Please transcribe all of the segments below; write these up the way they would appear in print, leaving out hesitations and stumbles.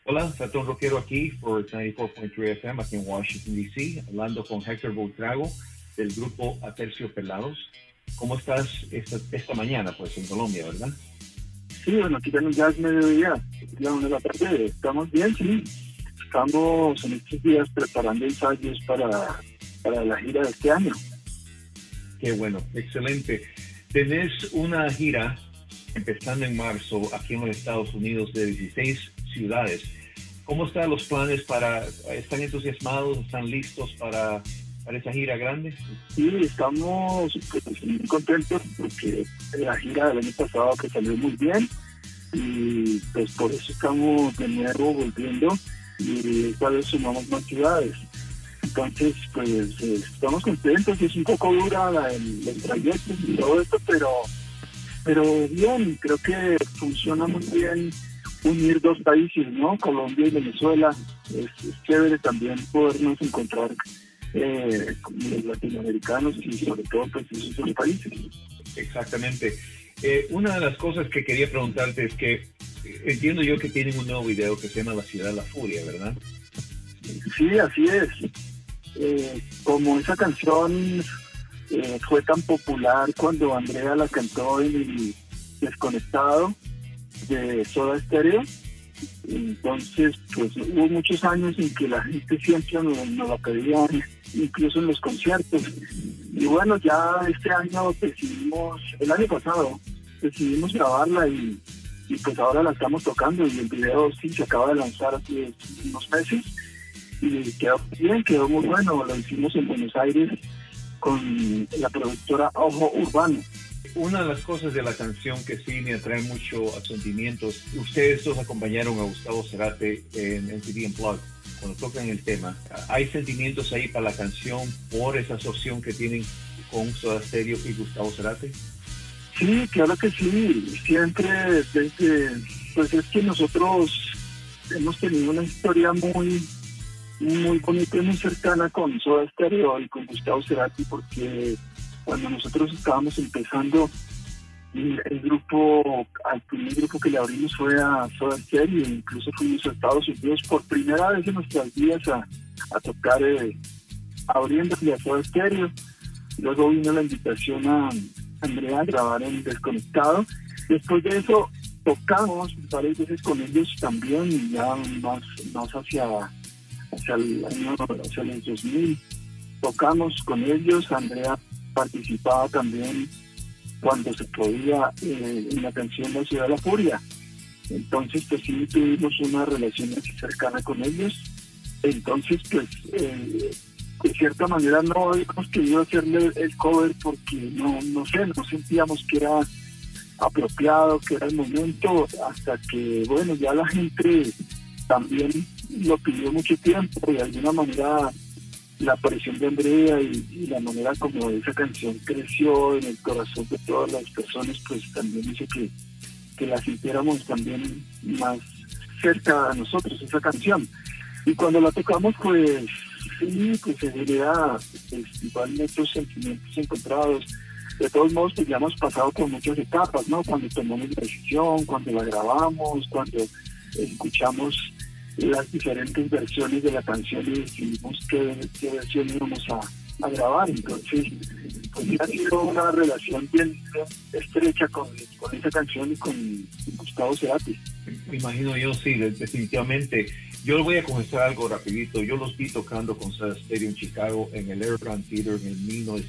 Hola, Ratón Rockero aquí por 94.3 FM aquí en Washington, D.C., hablando con Héctor Buitrago del grupo Aterciopelados. ¿Cómo estás esta mañana, pues, en Colombia, verdad? Sí, bueno, aquí también ya es mediodía, ya 1 de la tarde. Estamos bien, sí. Estamos en estos días preparando ensayos para la gira de este año. Qué bueno, excelente. Tenés una gira empezando en marzo aquí en los Estados Unidos de 16 ciudades. ¿Cómo están los planes están entusiasmados, están listos para esa gira grande? Sí, estamos pues, muy contentos porque la gira del año pasado que salió muy bien y pues por eso estamos de nuevo volviendo y esta vez sumamos más ciudades. Entonces, pues estamos contentos. Es un poco dura el trayecto y todo esto, pero bien, creo que funciona muy bien unir dos países, ¿no? Colombia y Venezuela. Es chévere también podernos encontrar con los latinoamericanos y sobre todo pues esos dos países. Exactamente. Una de las cosas que quería preguntarte es que entiendo yo que tienen un nuevo video que se llama La Ciudad de la Furia, ¿verdad? Sí, así es. Como esa canción fue tan popular cuando Andrea la cantó en el Desconectado de Soda Stereo, entonces pues hubo muchos años en que la gente siempre nos la pedía, incluso en los conciertos. Y bueno, ya este año el año pasado decidimos grabarla y pues ahora la estamos tocando y el video sí se acaba de lanzar hace unos meses y quedó bien, quedó muy bueno. Lo hicimos en Buenos Aires con la productora Ojo Urbano. Una de las cosas de la canción que sí me atrae mucho a sentimientos, ustedes dos acompañaron a Gustavo Cerati en MTV Unplugged cuando tocan el tema. ¿Hay sentimientos ahí para la canción por esa asociación que tienen con Soda Stereo y Gustavo Cerati? Sí, claro que sí. Siempre pues es que nosotros hemos tenido una historia muy bonita y muy cercana con Soda Stereo y con Gustavo Cerati, porque cuando nosotros estábamos empezando el primer grupo que le abrimos fue a Soda Stereo, e incluso fuimos a Estados Unidos por primera vez en nuestras vidas a tocar abriéndole a Soda Stereo. Luego vino la invitación a Andrea a grabar en Desconectado. Después de eso tocamos varias veces con ellos también, y ya más hacia los 2000 tocamos con ellos. Andrea participaba también cuando se podía en la canción La Ciudad de la Furia. Entonces pues sí tuvimos una relación así cercana con ellos. Entonces pues de cierta manera no habíamos querido hacerle el cover porque no sentíamos que era apropiado, que era el momento, hasta que bueno, ya la gente también lo pidió mucho tiempo y de alguna manera la aparición de Andrea y la manera como esa canción creció en el corazón de todas las personas, pues también hizo que la sintiéramos también más cerca a nosotros, esa canción. Y cuando la tocamos, pues sí, pues se genera igual muchos sentimientos encontrados. De todos modos, pues ya hemos pasado por muchas etapas, ¿no? Cuando tomamos la decisión, cuando la grabamos, cuando escuchamos las diferentes versiones de la canción y decidimos qué versión íbamos a grabar. Entonces, pues ha sido una relación bien estrecha con esa canción y con Gustavo Cerati. Me imagino yo, sí, definitivamente. Yo les voy a confesar algo rapidito. Yo los vi tocando con Soda Stereo en Chicago en el Airground Theater en el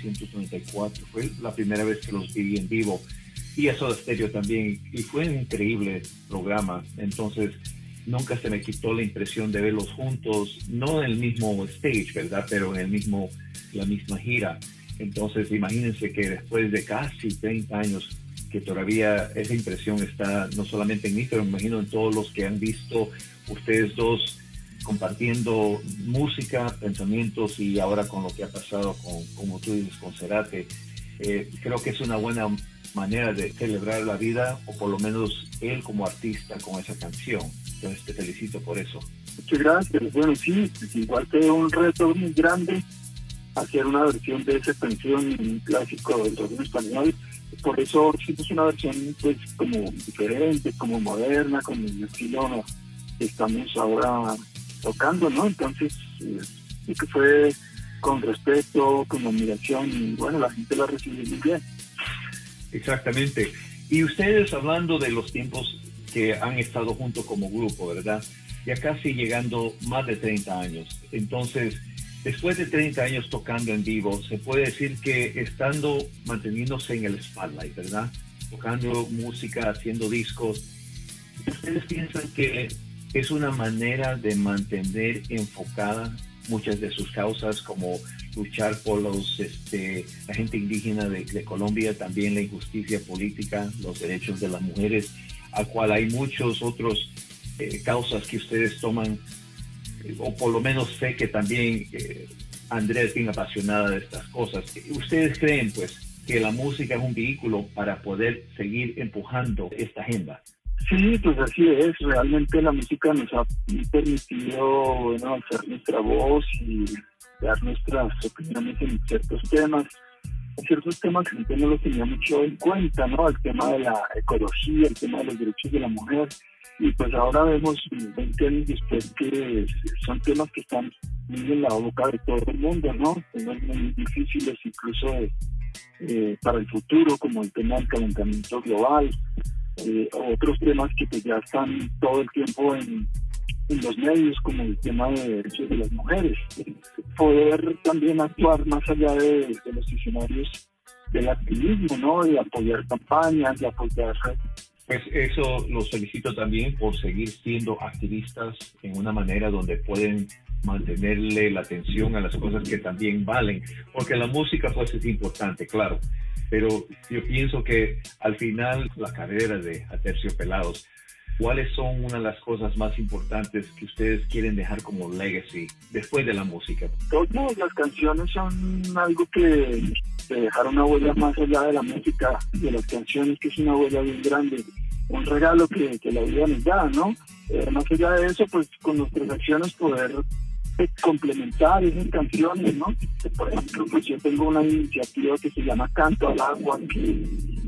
1994. Fue la primera vez que los vi en vivo. Y a Soda Stereo también. Y fue un increíble programa. Entonces, nunca se me quitó la impresión de verlos juntos, no en el mismo stage, ¿verdad? Pero en la misma gira. Entonces, imagínense que después de casi 30 años, que todavía esa impresión está no solamente en mí, pero me imagino en todos los que han visto ustedes dos compartiendo música, pensamientos, y ahora con lo que ha pasado como tú dices, con Cerati. Creo que es una buena manera de celebrar la vida, o por lo menos él como artista con esa canción. Entonces te felicito por eso. Muchas gracias. Bueno, sí, igual que un reto muy grande hacer una versión de esa canción, un clásico del rock en español. Por eso hicimos una versión pues como diferente, como moderna, con un estilo estamos ahora tocando, ¿no? Entonces, sí que fue con respeto, con admiración, y bueno, la gente la recibió muy bien. Exactamente. Y ustedes, hablando de los tiempos que han estado juntos como grupo, ¿verdad? Ya casi llegando más de 30 años. Entonces, después de 30 años tocando en vivo, se puede decir que manteniéndose en el spotlight, ¿verdad? Tocando música, haciendo discos. ¿Ustedes piensan que es una manera de mantener enfocada muchas de sus causas, como luchar por la gente indígena de Colombia, también la injusticia política, los derechos de las mujeres, al cual hay muchos otros causas que ustedes toman, o por lo menos sé que también Andrea es bien apasionada de estas cosas? ¿Ustedes creen, pues, que la música es un vehículo para poder seguir empujando esta agenda? Sí, pues así es. Realmente la música nos ha permitido, bueno, hacer nuestra voz y dar nuestras opiniones en ciertos temas. En ciertos temas que la gente no lo tenía mucho en cuenta, ¿no? El tema de la ecología, el tema de los derechos de la mujer. Y pues ahora vemos, 20 años después, que son temas que están muy en la boca de todo el mundo, ¿no? Temas muy difíciles, incluso para el futuro, como el tema del calentamiento global. Otros temas que pues ya están todo el tiempo en los medios, como el tema de derechos de las mujeres. Poder también actuar más allá de los escenarios del activismo, ¿no? De apoyar campañas, de apoyar... Pues eso los felicito también por seguir siendo activistas en una manera donde pueden mantenerle la atención a las cosas que también valen, porque la música pues es importante, claro, pero yo pienso que al final la carrera de Aterciopelados, ¿cuáles son una de las cosas más importantes que ustedes quieren dejar como legacy después de la música? Todas las canciones son algo que dejar una huella más allá de la música, de las canciones, que es una huella bien grande, un regalo que la vida nos da, ¿no? Más allá de eso, pues con nuestras acciones poder complementar esas canciones, ¿no? Por ejemplo, pues yo tengo una iniciativa que se llama Canto al Agua, que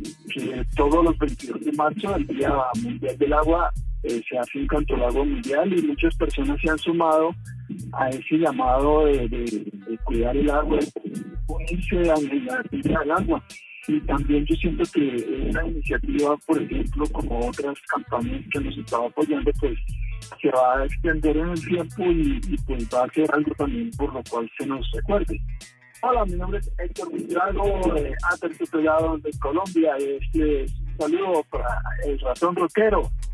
todos los 22 de marzo, el Día Mundial del Agua, se hace un Canto al Agua mundial, y muchas personas se han sumado a ese llamado de cuidar el agua, de unirse a la vida del agua. Y también yo siento que esta iniciativa, por ejemplo, como otras campañas que nos estaba apoyando, pues se va a extender en el tiempo y pues va a ser algo también por lo cual se nos recuerde. Hola, mi nombre es Héctor Buitrago, Aterciopelados de Colombia. Un saludo para el ratón rockero.